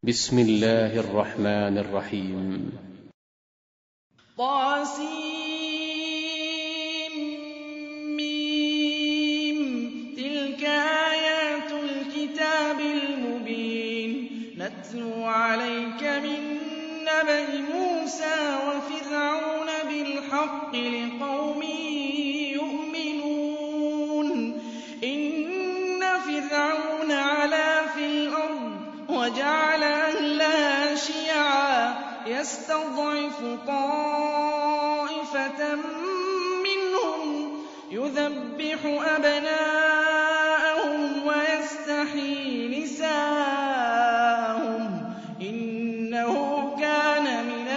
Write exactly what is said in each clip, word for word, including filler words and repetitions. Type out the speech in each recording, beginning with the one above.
بسم الله الرحمن الرحيم. طاسيم تلك آيات الكتاب المبين نتلو عليك من نبأ موسى وفرعون بالحق لقوم يؤمنون. إن فرعون علا في الأرض وجعل أهلها شيعا يستضعف طائفة منهم يذبح أبناءهم ويستحيي نساءهم إنه كان من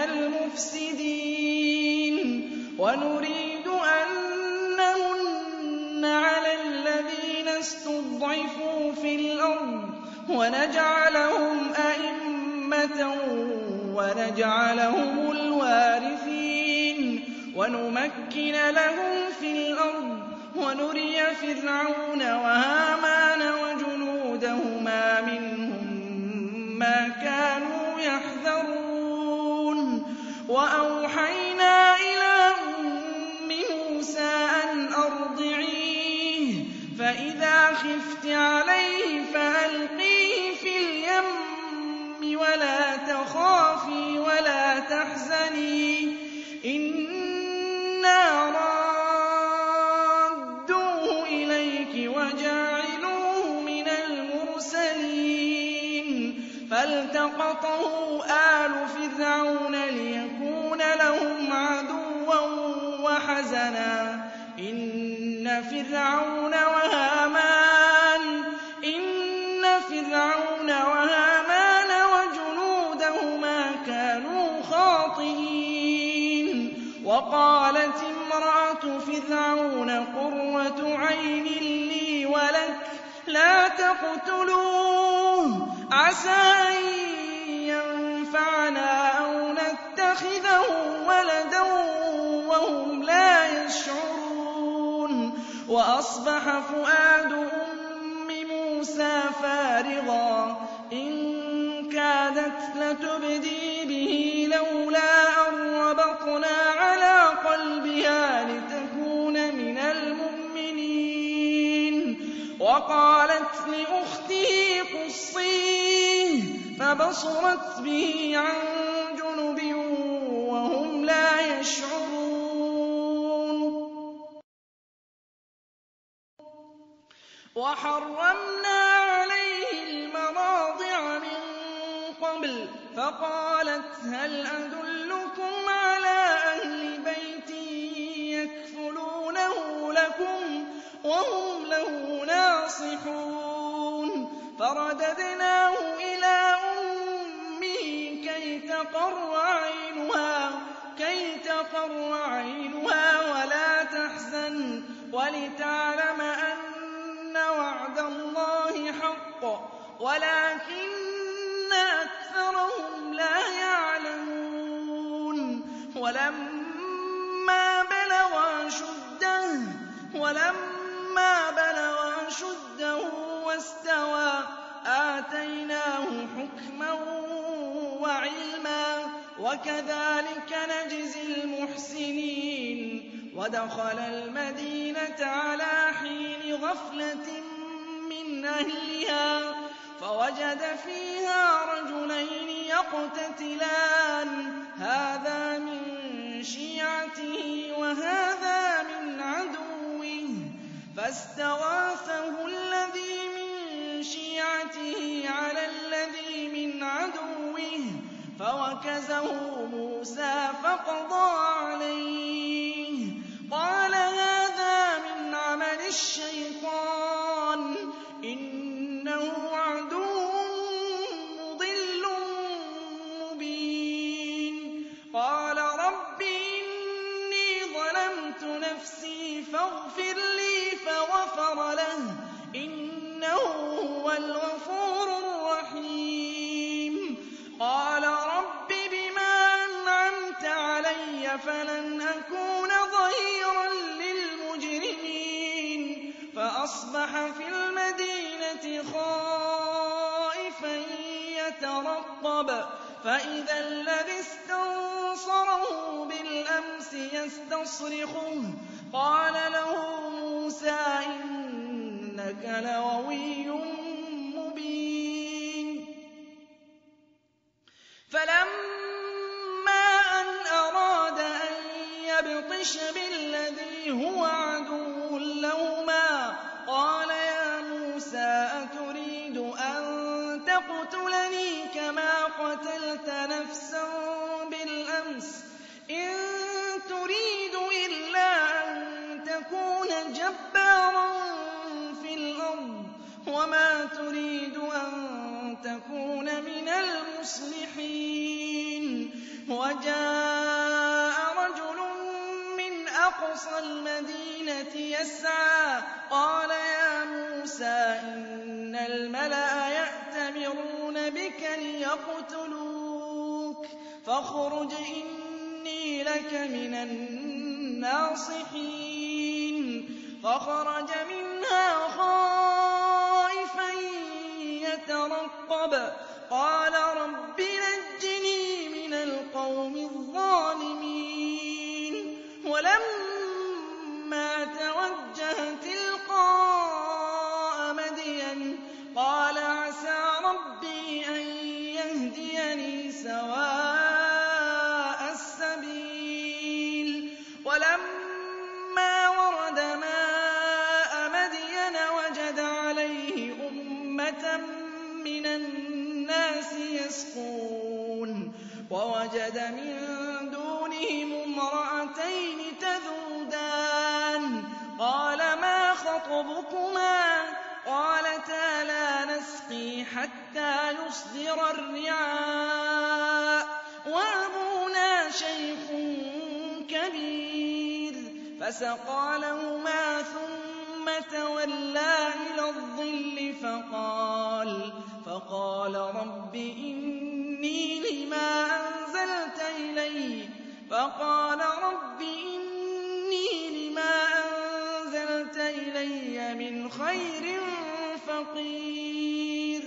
المفسدين. ونريد أن نمن على الذين استضعفوا في الأرض ونجعلهم أئمة ونجعلهم الوارثين ونمكن لهم في الأرض ونري فرعون وهامان وجنودهما منهم ما كانوا يحذرون. وأوحينا إلى أم موسى أن أرضعيه فإذا خفت عليه فألقيه في اليم ولا تخافي ولا تحزني إنا رادوه إليك وجاعلوه من المرسلين. فالتقطه آل فرعون ليكون لهم عدوا وحزنا إن فرعون وهامان إن فرعون وهامان وجنودهما كانوا خاطئين. وقالت امرأة فرعون قرة عين لي ولك لا تقتلوه عسى أن ينفعنا أو نتخذه ولدا وهم لا يشعرون. وأصبح فؤاد أم موسى فارغا إن كادت لتبدي به لولا أن ربطنا على قلبها لتكون من المؤمنين. وقالت لأخته قصيه فبصرت به عن جنب وهم لا يشعرون. وحرمنا عليه المراضع من قبل فقالت هل أدلكم على أهل بيت يكفلونه لكم وهم له ناصحون. فرددناه إلى أمه كي تقر عينها كي تقر عينها ولا تحزن ولتعلم أن وعد الله حق ولكن أكثرهم لا يعلمون. ولما بلغ أشده ولما بلغ أشده واستوى آتيناه حكما وعلما وكذلك نجزي المحسنين. ودخل المدينة على حين غفلة من أهلها فوجد فيها رجلين يقتتلان هذا من شيعته وهذا من عدوه فاستغاثه الذي من شيعته على الذي من عدوه فوكزه موسى فقضى عليه. قال هذا من عمل الشيطان إنه عدو مضل مبين. قال رب إني ظلمت نفسي فاغفر لي فغفر له إنه هو الغفور الرحيم. قال رب بما أنعمت علي فلن أكون ظهيرا للمجرمين. فأصبح في المدينة خائفا يَتَرَقَّبُ فَإِذَا الَّذِي اسْتَنصَرَهُ بِالْأَمْسِ يَسْتَصْرِخُهُ قَالَ لَهُ مُوسَىٰ إِنَّكَ لَغَوِيٌّ مُّبِينٌ فَلَمَّا أَنْ أَرَادَ أَن يَبْطِشَ بِالَّذِي هُوَ عَدُوٌّ لَّهُمَا قَالَ يَا مُوسَىٰ أَتُرِيدُ أَن تَقْتُلَنِي كَمَا قَتَلْتَ نَفْسًا بِالْأَمْسِ إِن تُرِيدُ إِلَّا أَن تَكُونَ جَبَّارًا فِي الْأَرْضِ وَمَا تُرِيدُ أَن تَكُونَ مِنَ الْمُصْلِحِينَ وَجَاءَ رَجُلٌ مِّنْ أَقْصَى الْمَدِينَةِ يَسْعَىٰ قَالَ يَا مُوسَىٰ إِنَّ الْمَلَأَ يَأْتَمِرُونَ بِكَ لِيَقْتُلُوكَ فَاخْرُجْ إِنِّي لَكَ مِنَ النَّاصِحِينَ فَخَرَجَ مِنْهَا خَائِفًا يَتَرَقَّبُ قَالَ رَبِّ نَجِّنِي مِنَ الْقَوْمِ الظَّالِمِينَ وَلَمَّا تَوَجَّهَ تِلْقَاءَ مَدْيَنَ قَالَ عَسَىٰ رَبِّي أَن يَهْدِيَنِي سَوَاءَ السَّبِيلِ وَلَمَّا وَرَدَ مَاءَ مَدْيَنَ وَجَدَ عَلَيْهِ أُمَّةً مِّنَ النَّاسِ يَسْقُونَ وَوَجَدَ مِن دُونِهِمُ امْرَأَتَيْنِ تَذُودَانِ قَالَ مَا خَطْبُكُمَا قَالَتَا لَا نَسْقِي حَتَّىٰ يُصْدِرَ الرِّعَاءُ وَأَبُونَا شَيْخٌ كَبِيرٌ فَسَقَىٰ لَهُمَا ثُمَّ تَوَلَّىٰ إِلَى الظِّلِّ فَقَالَ فَقَالَ رَبِّ إِنِّي لِمَا أَنزَلْتَ إِلَيَّ فَقَالَ رَبِّ إِنِّي لِمَا أَنزَلْتَ إِلَيَّ مِنْ خَيْرٍ فَقِيرٌ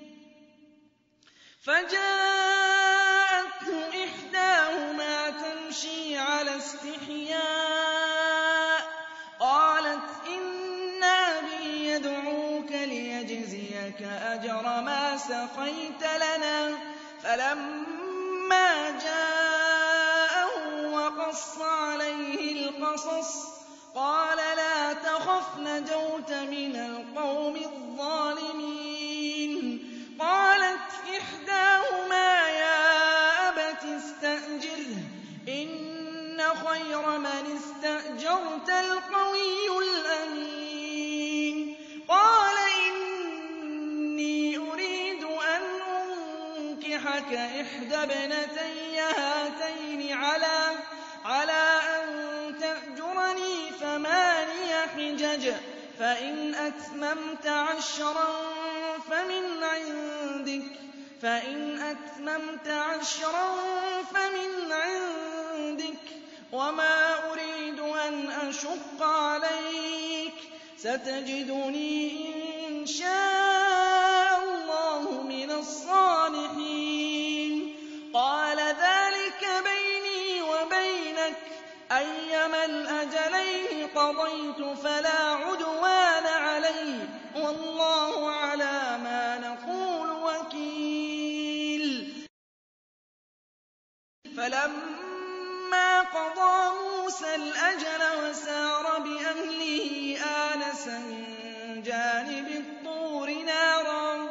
فَجَاءَتْهُ إِحْدَاهُمَا تَمْشِي عَلَى اسْتِحْيَاءٍ قَالَتْ إِنَّ أَبِي يَدْعُوكَ لِيَجْزِيَكَ أَجْرَ مَا سَقَيْتَ لَنَا فَلَمَّا جَاءَهُ وَقَصَّ عَلَيْهِ الْقَصَصُ قَالَ لَا تَخَفْ نَجَوْتَ مِنَ الْقَوْمِ الظَّالِمِينَ قَالَتْ إِحْدَاهُمَا يَا أَبَتِ اسْتَأْجِرْهُ إِنَّ خَيْرَ مَنِ اسْتَأْجَرْتَ الْقَوِيُّ الْأَمِينُ قَالَ إِنِّي أُرِيدُ أَنْ أُنكِحَكَ إِحْدَى ابْنَتَيَّ هَاتَيْنِ عَلَىٰ أَن تَأْجُرَنِي ثَمَانِيَ حِجَجٍ فَإِنْ أَتْمَمْتَ عَشْرًا فَمِنْ عِندِكَ فَإِنْ أَتْمَمْتَ عَشْرًا فَمِنْ عِندِكَ وَمَا أُرِيدُ أَنْ أَشُقَّ عَلَيْكَ سَتَجِدُنِي إِن شَاءَ اللَّهُ مِنَ الصَّالِحِينَ قَالَ ذَٰلِكَ بَيْنِي وَبَيْنَكَ أَيَّمَا الْأَجَلَيْنِ قَضَيْتُ فَلَا عُدْوَانَ عَلَيَّ وَاللَّهُ عَلَىٰ مَا نَقُولُ وَكِيلٌ فَلَمَّا قَضَىٰ مُوسَى الْأَجَلَ وَسَارَ بِأَهْلِهِ آنَسَ مِن جَانِبِ الطُّورِ نَارًا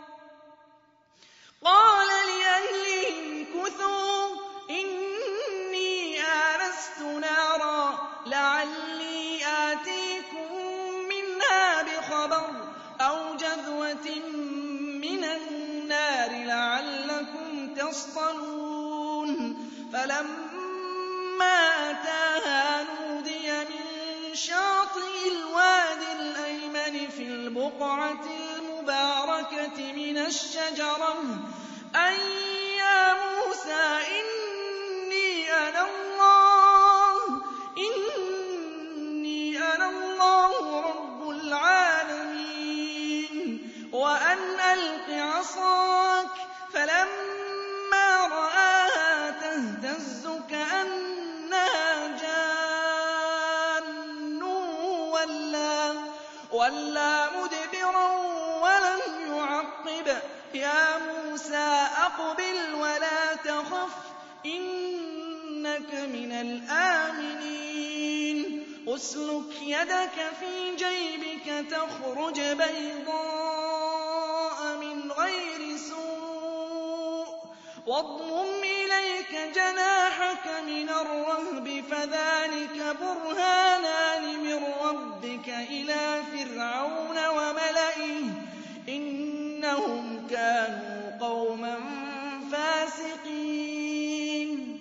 قَالَ لِأَهْلِهِ امْكُثُوا إِنِّي آنَسْتُ نَارًا لَّعَلِّي آتِيكُم مِّنْهَا بِخَبَرٍ أَوْ جَذْوَةٍ مِّنَ النَّارِ لَعَلَّكُمْ تَصْطَلُونَ فَلَمَّا أَتَاهَا نُودِيَ مِن شَاطِئِ الْوَادِ الْأَيْمَنِ فِي الْبُقْعَةِ الْمُبَارَكَةِ مِنَ الشَّجَرَةِ أَن يَا مُوسَىٰ إِنِّي أَنَا اللَّهُ إِنِّي أَنَا اللَّهُ رَبُّ الْعَالَمِينَ وَأَنْ أَلْقِ عَصَاكَ يَا مُوسَىٰ أَقْبِلْ وَلَا تَخَفْ إِنَّكَ مِنَ الْآمِنِينَ أُسْلُكْ يَدَكَ فِي جَيْبِكَ تَخْرُجْ بَيْضَاءَ مِنْ غَيْرِ سُوءٍ وَاضْمُمْ إِلَيْكَ جَنَاحَكَ مِنَ الرَّهْبِ فَذَٰلِكَ بُرْهَانَانِ مِن رَّبِّكَ إِلَىٰ فِرْعَوْنَ وَمَلَئِهِ إِنَّهُمْ كَانُوا قَوْمًا فَاسِقِينَ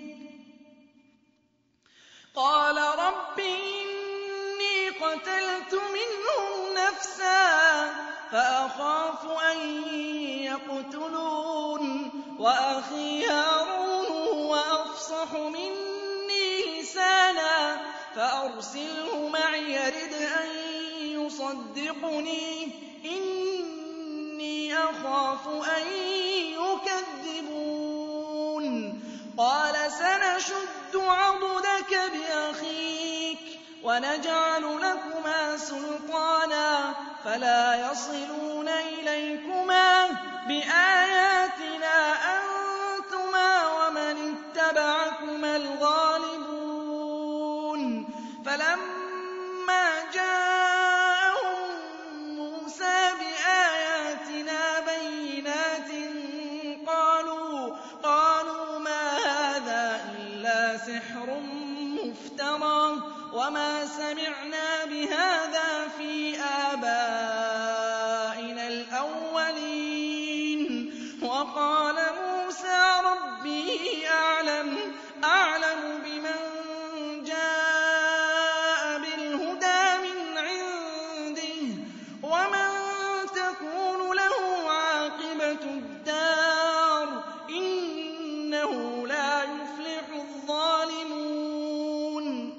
قَالَ رَبِّ إِنِّي قَتَلْتُ مِنْهُمْ نَفْسًا فَأَخَافُ أَن يَقْتُلُونِ وَأَخِي هَارُونُ هُوَ أَفْصَحُ مِنِّي لِسَانًا فَأَرْسِلْهُ مَعِيَ رِدْ أَن يُصَدِّقُنِي إِنِّي أَخَافُ أَن يُكَذِّبُونِ قَالَ سَنَشُدُّ عَضُدَكَ بِأَخِيكَ وَنَجْعَلُ لَكُمَا سُلْطَانًا فَلَا يَصِلُونَ إِلَيْكُمَا بِآيَاتِنَا أَنتُمَا وَمَنِ اتَّبَعَكُمَا الْغَالِبُونَ فَلَمَّا جَاءَهُم مُّوسَىٰ بِآيَاتِنَا بَيِّنَاتٍ قَالُوا قَالُوا مَا هَٰذَا إِلَّا سِحْرٌ مُّفْتَرًى وَمَا سَمِعْنَا بِهَٰذَا فِي آبَائِنَا الْأَوَّلِينَ وَقَالَ مُوسَىٰ رَبِّي أَعْلَمُ أَعْلَمُ بِمَن جَاءَ بِالْهُدَىٰ مِنْ عِندِهِ وَمَن تَكُونُ لَهُ عَاقِبَةُ الدَّارِ ۖ إِنَّهُ لَا يُفْلِحُ الظَّالِمُونَ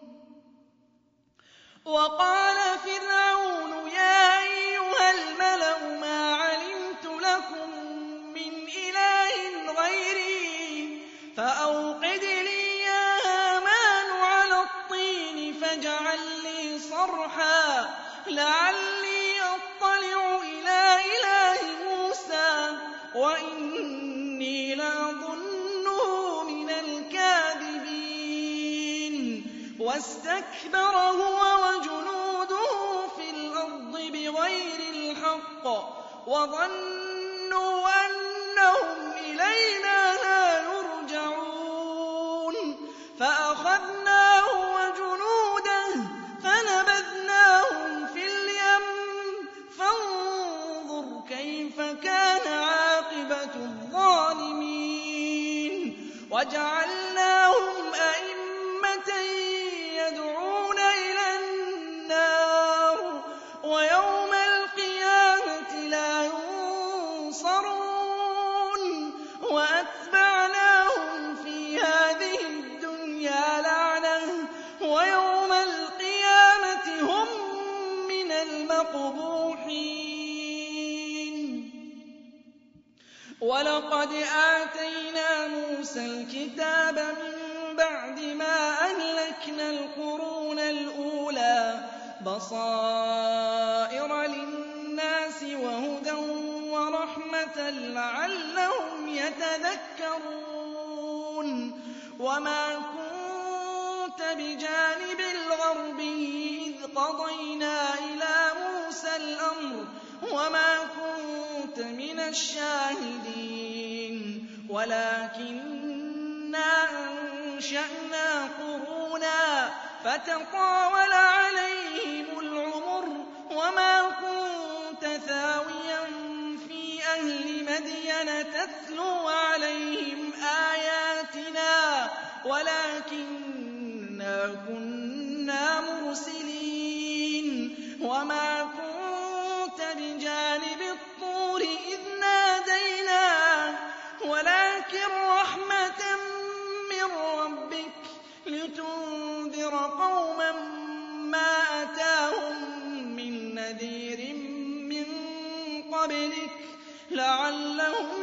وَقَالَ فِرْعَوْنُ يَا أَيُّهَا الْمَلَأُ مَا عَلِمْتُ لَكُم مِّنْ إِلَٰهٍ غَيْرِي فَأَوْقِدْ لِي يَا هَامَانُ عَلَى الطِّينِ فَاجْعَل لِّي صَرْحًا لَّعَلِّي أَطَّلِعُ إِلَىٰ إِلَٰهِ مُوسَىٰ وَإِنِّي لَأَظُنُّهُ مِنَ الْكَاذِبِينَ وَاسْتَكْبَرَ هُوَ وَجُنُودُهُ فِي الْأَرْضِ بِغَيْرِ الْحَقِّ وَظَنُّوا أَنَّهُمْ إِلَيْنَا لَا يُرْجَعُونَ فَأَخَذْنَاهُ وَجُنُودَهُ فَنَبَذْنَاهُمْ فِي الْيَمِّ فَانظُرْ كَيْفَ كَانَ عَاقِبَةُ الظَّالِمِينَ وَجَعَلْنَاهُمْ أَئِمَّةً يَدْعُونَ إِلَى النَّارِ وَيَوْمَ الْقِيَامَةِ لَا يُنصَرُونَ وَأَتْبَعْنَاهُمْ فِي هَٰذِهِ الدُّنْيَا لَعْنَةً وَيَوْمَ الْقِيَامَةِ هُم مِّنَ الْمَقْبُوحِينَ وَلَقَدْ آتَيْنَا مُوسَى الْكِتَابَ مِن بَعْدِ مَا أَهْلَكْنَا الْقُرُونَ الْأُولَىٰ بَصَائِرَ لِلنَّاسِ وَهُدًى وَرَحْمَةً لَّعَلَّهُمْ يَتَذَكَّرُونَ وَمَا كُنتَ بِجَانِبِ الْغَرْبِيِّ إِذْ قَضَيْنَا إِلَىٰ مُوسَى الْأَمْرَ وَمَا كُنتَ مِنَ الشَّاهِدِينَ وَلَٰكِنَّا أَنشَأْنَا قُرُونًا فَتَطَاوَلَ عَلَيْهِمُ الْعُمُرُ وَمَا كُنتَ ثَاوِيًا فِي أَهْلِ مَدْيَنَ تَتْلُو عَلَيْهِمْ آيَاتِنَا وَلَٰكِنَّا كُنَّا مُرْسِلِينَ وَمَا كُنتَ بِجَانِبِ الطُّورِ إِذْ نَادَيْنَا وَلَٰكِن رَّحْمَةً مِّن رَّبِّكَ لِتُنذِرَ قَوْمًا مَّا أَتَاهُم مِّن نَّذِيرٍ مِّن قَبْلِكَ لَعَلَّهُمْ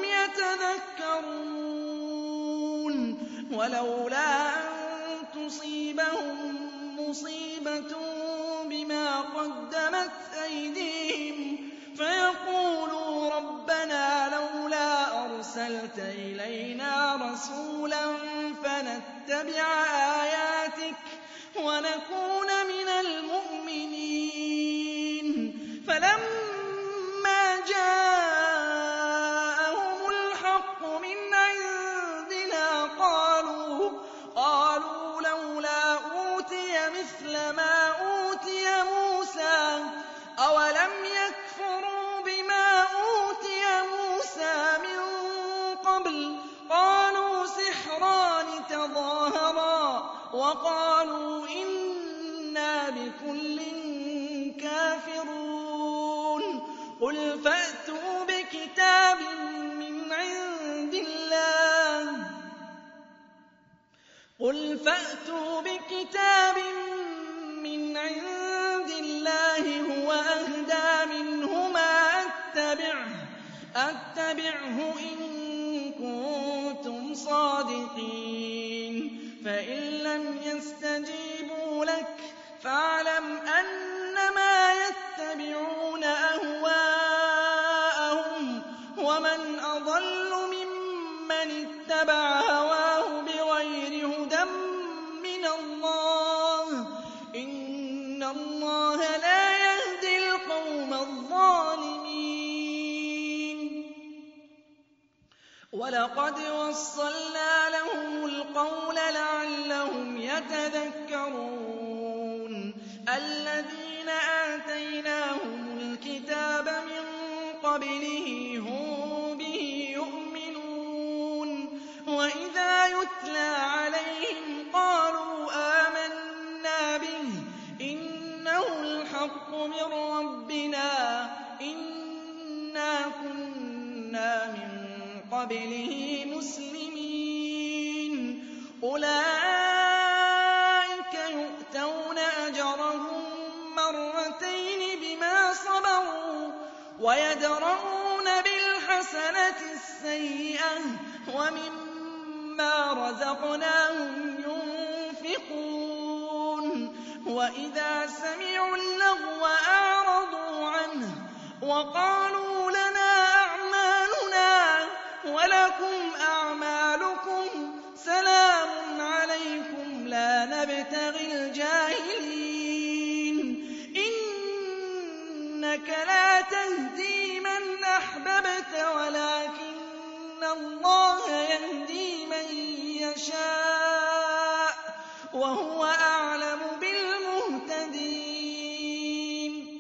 يَتَذَكَّرُونَ وَلَوْلَا أَن تُصِيبَهُم مُّصِيبَةٌ بِمَا قَدَّمَتْ أَيْدِيهِمْ فَيَقُولُوا رَبَّنَا لَوْلَا أَرْسَلْتَ إِلَيْنَا رَسُولًا فَنَتَّبِعَ آيَاتِكَ وَنَكُونَ مِنَ الْمُؤْمِنِينَ فَلَمَّا جَاءَهُمُ الْحَقُّ مِنْ عِندِنَا قَالُوا قَالُوا لَوْلَا أُوتِيَ مِثْلَ مَا أُوتِيَ مُوسَىٰ أَوَلَمْ يَكْفُرُوا بِمَا أُوتِيَ مُوسَىٰ مِن قَبْلُ قَالُوا سِحْرَانِ تَظَاهَرَا وَقَالُوا إِنَّا بِكُلٍّ كَافِرُونَ قُلْ فَأْتُوا بِكِتَابٍ مِّنْ عِندِ اللَّهِ قُلْ فَأْتُوا بِكِتَابٍ مِّنْ عِندِ اللَّهِ هُوَ أَهْدَىٰ مِنْهُمَا أَتَّبِعْهُ أَتَّبِعْهُ إِن كُنتُمْ صَادِقِينَ فَإِن لَّمْ يَسْتَجِيبُوا لَكَ فَاعْلَمْ أَنَّمَا يَتَّبِعُونَ أَهْوَاءَهُمْ ۚ وَمَنْ أَضَلُّ مِمَّنِ اتَّبَعَ هَوَاهُ بِغَيْرِ هُدًى مِّنَ اللَّهِ ۚ إِنَّ اللَّهَ لَا يَهْدِي الْقَوْمَ الظَّالِمِينَ وَلَقَدْ وَصَّلْنَا لَهُمُ الْقَوْلَ لَعَلَّهُمْ يَتَذَكَّرُونَ الَّذِينَ آتَيْنَاهُمُ الْكِتَابَ مِن قَبْلِهِ هُم بِهِ يُؤْمِنُونَ وَإِذَا يُتْلَىٰ عَلَيْهِمْ قَالُوا آمَنَّا بِهِ إِنَّهُ الْحَقُّ مِن رَّبِّنَا إِنَّا كُنَّا مِن قَبْلِهِ مُسْلِمِينَ أُولَٰئِكَ يُؤْتَوْنَ أَجْرَهُم مَّرَّتَيْنِ بِمَا صَبَرُوا وَيَدْرَءُونَ بِالْحَسَنَةِ السَّيِّئَةَ وَمِمَّا رَزَقْنَاهُمْ يُنفِقُونَ وَإِذَا سَمِعُوا اللَّغْوَ أَعْرَضُوا عَنْهُ وَقَالُوا لَنَا أَعْمَالُنَا وَلَكُمْ أَعْمَالُكُمْ سَلَامٌ عَلَيْكُمْ لَا نَبْتَغِي الْجَاهِلِينَ إِنَّكَ لَا تَهْدِي مَنْ أَحْبَبْتَ وَلَٰكِنَّ اللَّهَ يَهْدِي مَن يَشَاءُ ۚ وَهُوَ أَعْلَمُ بِالْمُهْتَدِينَ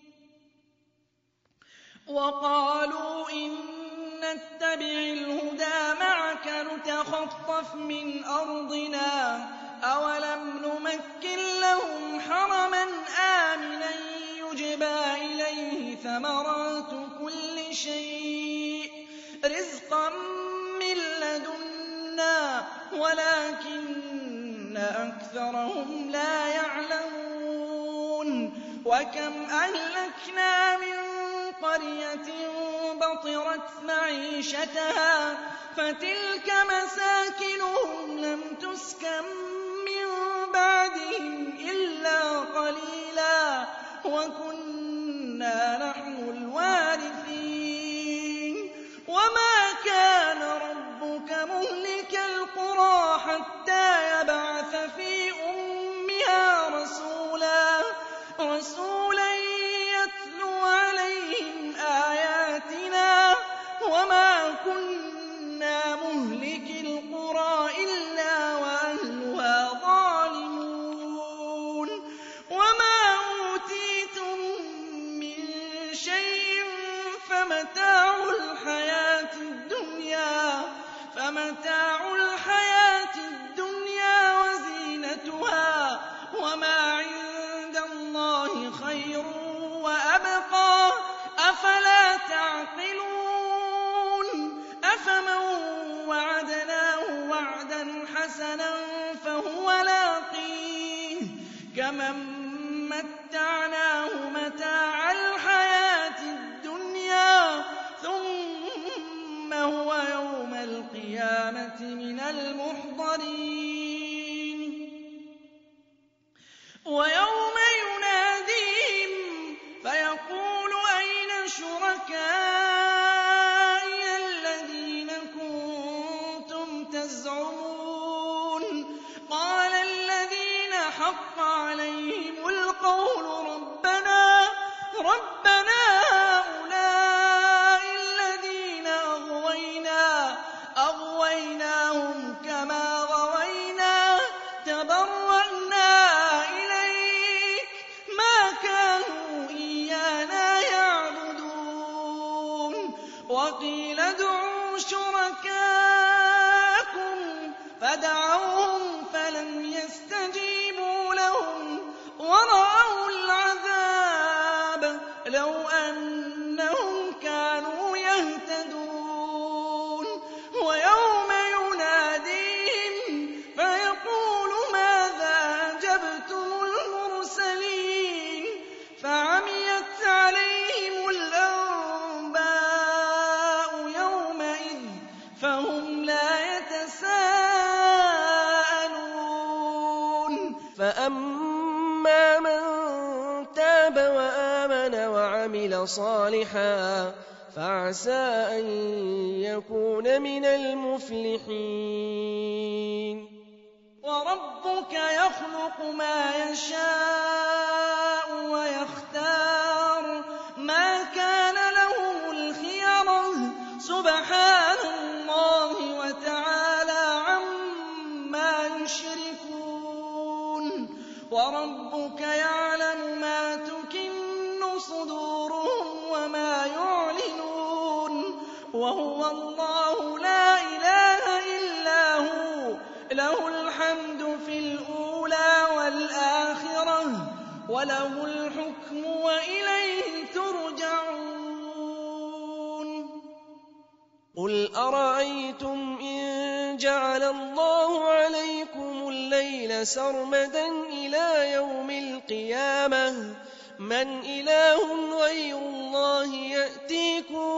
وَقَالُوا إِن نَّتَّبِعِ الْهُدَىٰ مَعَكَ نُتَخَطَّفْ مِنْ أَرْضِنَا ۚ أَوَلَمْ نُمَكِّن لَّهُمْ حَرَمًا آمِنًا يُجْبَىٰ إِلَيْهِ ثَمَرَاتُ كُلِّ شَيْءٍ رِّزْقًا مِّن لَّدُنَّا وَلَٰكِنَّ أَكْثَرَهُمْ لَا يَعْلَمُونَ وَكَمْ أَهْلَكْنَا مِن قَرْيَةٍ بَطِرَتْ مَعِيشَتَهَا فَتِلْكَ مَسَاكِنُهُمْ لَمْ تُسْكَن مِّن بَعْدِهِمْ إِلَّا قَلِيلًا وَكُنَّا نَحْنُ الْوَارِثِينَ وَمَا كَانَ رَبُّكَ مُهْلِكَ الْقُرَىٰ حَتَّىٰ يَبْعَثَ فِي أُمِّهَا رَسُولًا رَّسُولًا يَتْلُو عَلَيْهِمْ آيَاتِنَا وَمَا كُنَّا مُهْلِكِي الْقُرَىٰ إِلَّا وَأَهْلُهَا ظَالِمُونَ وَمَا أُوتِيتُم مِّن شَيْءٍ فَمَتَاعُ الْحَيَاةِ الدُّنْيَا فَمَتَاعُ الْحَيَاةِ الدُّنْيَا وَزِينَتُهَا وَمَا عِندَ اللَّهِ خَيْرٌ وَأَبْقَىٰ ۚ أَفَلَا تَعْقِلُونَ أَفَمَن وَعَدْنَاهُ وَعْدًا حَسَنًا فَهُوَ لَاقِيهِ كَمَن مَّتَّعْنَاهُ مَتَاعَ الْحَيَاةِ الدُّنْيَا ثُمَّ هُوَ يَوْمَ الْقِيَامَةِ مِنَ الْمُحْضَرِينَ وَيَوْمَ يُنَادِيهِمْ فَيَقُولُ أَيْنَ شُرَكَائِيَ الَّذِينَ شُرَكَاءَكُمْ فَدَعَوْهُمْ فَلَمْ يَسْتَجِيبُوا لَهُمْ وَرَأَوُا الْعَذَابَ لَوْ أَنَّهُمْ كَانُوا يَهْتَدُونَ وَيَوْمَ يُنَادِيهِمْ فَيَقُولُ مَاذَا أَجَبْتُمُ الْمُرْسَلِينَ فَعَمِيَتْ عَلَيْهِمُ الْأَنبَاءُ يَوْمَئِذٍ فَهُمْ لَا يَتَسَاءَلُونَ فَأَمَّا مَن تَابَ وَآمَنَ وَعَمِلَ صَالِحًا فَعَسَىٰ أَن يَكُونَ مِنَ الْمُفْلِحِينَ وَرَبُّكَ يَخْلُقُ مَا يَشَاءُ وَيَخْتَارُ مَا كَانَ لَهُمُ الْخِيَرَةُ ۚ سُبْحَانَ اللَّهِ وَتَعَالَىٰ عَمَّا يُشْرِكُونَ وَرَبُّكَ يَعْلَمُ مَا تُكِنُّ صُدُورُهُمْ وَمَا يُعْلِنُونَ وَهُوَ اللَّهُ لَا إِلَٰهَ إِلَّا هُوَ لَهُ الْحَمْدُ فِي الْأُولَىٰ وَالْآخِرَةِ وَلَهُ الْحُكْمُ وَإِلَيْهِ تُرْجَعُونَ قُلْ أَرَأَيْتُمْ إِن جَعَلَ اللَّهُ عَلَيْكُمُ اللَّيْلَ سَرْمَدًا إِلَىٰ يَوْمِ الْقِيَامَةِ مَنْ إِلَٰهٌ غَيْرُ اللَّهِ يَأْتِيكُم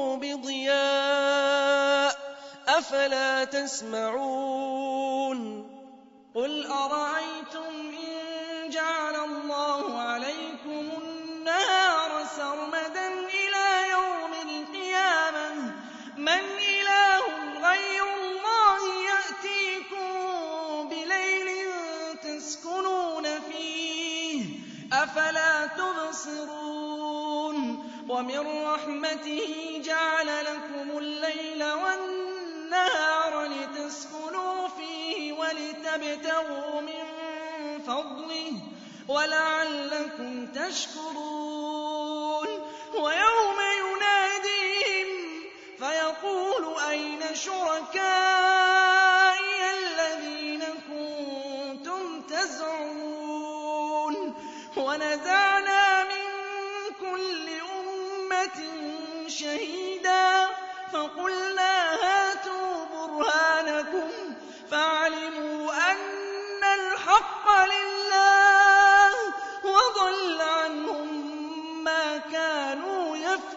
بِضِيَاءٍ أَفَلَا تَسْمَعُونَ قُلْ أَرَأَيْتُمْ إِن جَعَلَ اللَّهُ عَلَيْكُمُ النَّهَارَ سَرْمَدًا إِلَىٰ يَوْمِ الْقِيَامَةِ مَنْ إِلَٰهٌ غَيْرُ اللَّهِ يَأْتِيكُم بِلَيْلٍ تَسْكُنُونَ فِيهِ ۖ أَفَلَا تُبْصِرُونَ وَمِن رَّحْمَتِهِ جَعَلَ لَكُمُ اللَّيْلَ وَالنَّهَارَ لِتَسْكُنُوا فِيهِ وَلِتَبْتَغُوا مِن فَضْلِهِ وَلَعَلَّكُمْ تَشْكُرُونَ وَيَوْمَ يُنَادِيهِمْ فَيَقُولُ أَيْنَ شُرَكَائِيَ الَّذِينَ كُنتُمْ تَزْعُمُونَ وَنَزَعْنَا مِن كُلِّ أُمَّةٍ شَهِيدًا فَقُلْنَا هَاتُوا بُرْهَانَكُمْ فَعَلِمُوا أَنَّ الْحَقَّ لِلَّهِ وَضَلَّ عَنْهُم مَّا كَانُوا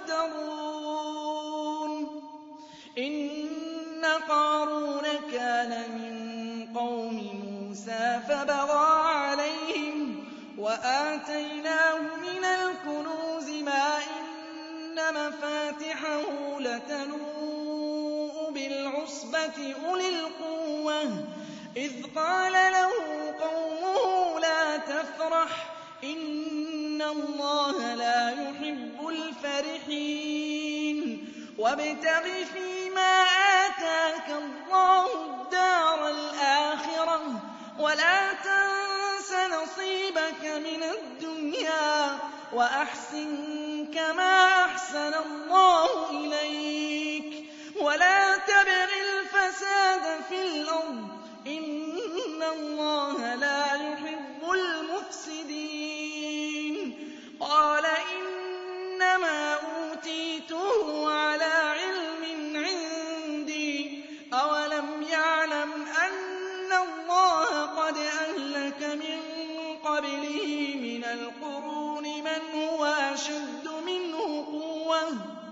يَفْتَرُونَ إِنَّ قَارُونَ كَانَ مِن قَوْمِ مُوسَىٰ فَبَغَىٰ عَلَيْهِمْ وَآتَيْنَاهُ مِنَ الْكُنُوزِ مَا إِنَّ مَفَاتِحَهُ لَتَنُوءُ بِالْعُصْبَةِ أُولِي الْقُوَّةِ إِذْ قَالَ لَهُ قَوْمُهُ لَا تَفْرَحْ إِنَّ اللَّهَ لَا يُحِبُّ الْفَرِحِينَ وَابْتَغِ فِيمَا آتَاكَ اللَّهُ الدَّارَ الْآخِرَةَ وَلَا تَنسَ نَصِيبَكَ مِنَ الدُّنْيَا وَأَحْسِن كَمَا أَحْسَنَ اللَّهُ إِلَيْكَ وَلَا تَبْغِ الْفَسَادَ فِي الْأَرْضِ ۖ إِنَّ اللَّهَ لَا يُحِبُّ الْمُفْسِدِينَ قَالَ إِنَّمَا أُوتِيتُهُ عَلَىٰ عِلْمٍ عِندِي أَوَلَمْ يَعْلَمْ أَنَّ اللَّهَ قَدْ أَهْلَكَ مِن قَبْلِهِ مِنَ الْقُرُونِ مَنْ هُوَ أَشَدُّ مِنْهُ قُوَّةً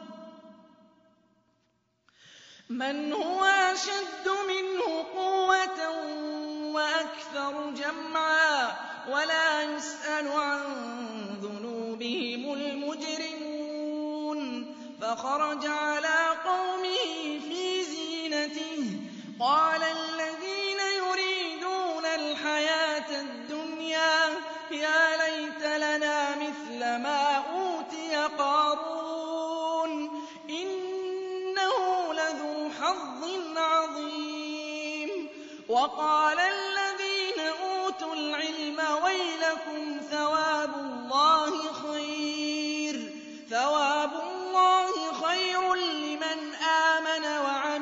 مَنْ هُوَ أَشَدُّ مِنْهُ قُوَّةً وَأَكْثَرُ جَمْعًا وَلَا يُسْأَلُ عَن ذُنُوبِهِمُ الْمُجْرِمُونَ فَخَرَجَ عَلَىٰ قَوْمِهِ فِي زِينَتِهِ قَالَ الَّذِينَ يُرِيدُونَ الْحَيَاةَ الدُّنْيَا يَا لَيْتَ لَنَا مِثْلَ مَا أُوتِيَ قَارُونُ إِنَّهُ لَذُو حَظٍّ عَظِيمٍ وَقَالَ الَّذِينَ أُوتُوا الْعِلْمَ وَيْلَكُمْ ثَوَابُ اللَّهِ خَيْرٌ ثَوَابُ اللَّهِ خَيْرٌ لِّمَنْ آمَنَ وَعَمِلَ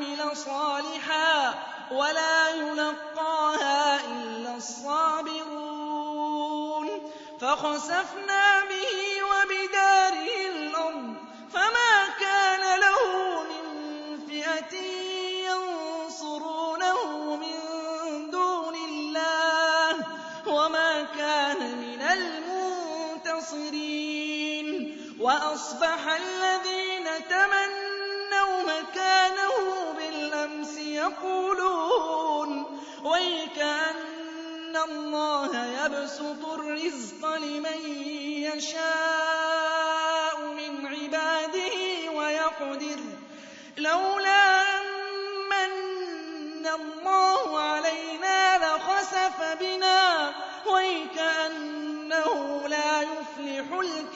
ولا يلقاها إلا الصابرون فخسفنا به وبداره الأرض فما كان له من فئة ينصرونه من دون الله وما كان من المنتصرين وأصبح الذين تمنوا مكانه بالأمس يقولون ويكأن الله يبسط الرزق لمن يشاء من عباده ويقدر لولا أن من الله علينا لخسف بنا ويكأنه لا يفلح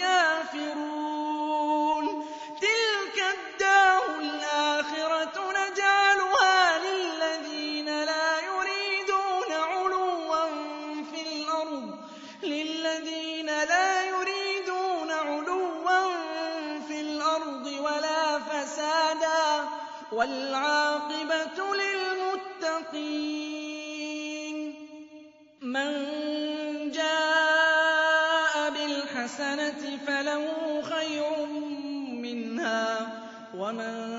الكافرون تلك الدار الآخرة نجعلها للذين لا يريدون علوا في الأرض للذين لا يريدون علوا في الأرض ولا فسادا والعاقبة للمتقين من جاء بالحسنة فله خير منها ومن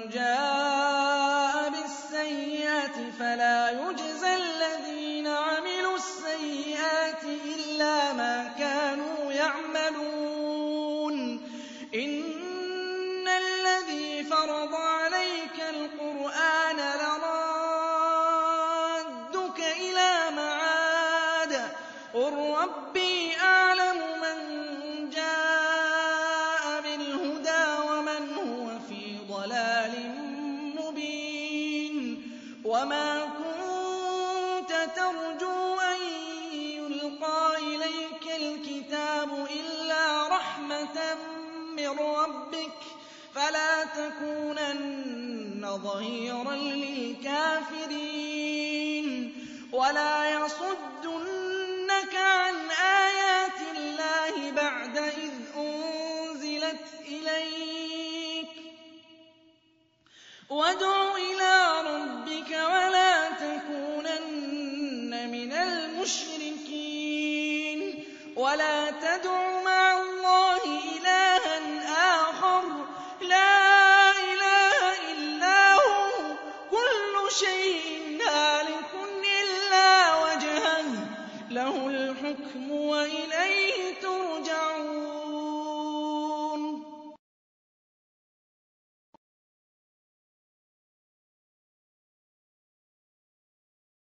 جاء بالسيئة فلا يجزى الذين عملوا السيئات إلا ما كانوا يعملون إن الذي فرض عليك القرآن لرادك إلى معاد قل ربي أعلم من جاء بالهدى ومن هو في ضلال مبين وما كنت ترجو أن يلقى إليك الكتاب إلا رحمة من ربك فلا تكونن ظهيرا للكافرين ولا يصدنك عن آيات الله بعد إذ أنزلت إليك وادع إلى ربك ولا تكونن من المشركين ولا تدع مع الله إلها آخر لا إله إلا هو كل شيء هالك إلا وجهه له الحكم وإليه ترجعون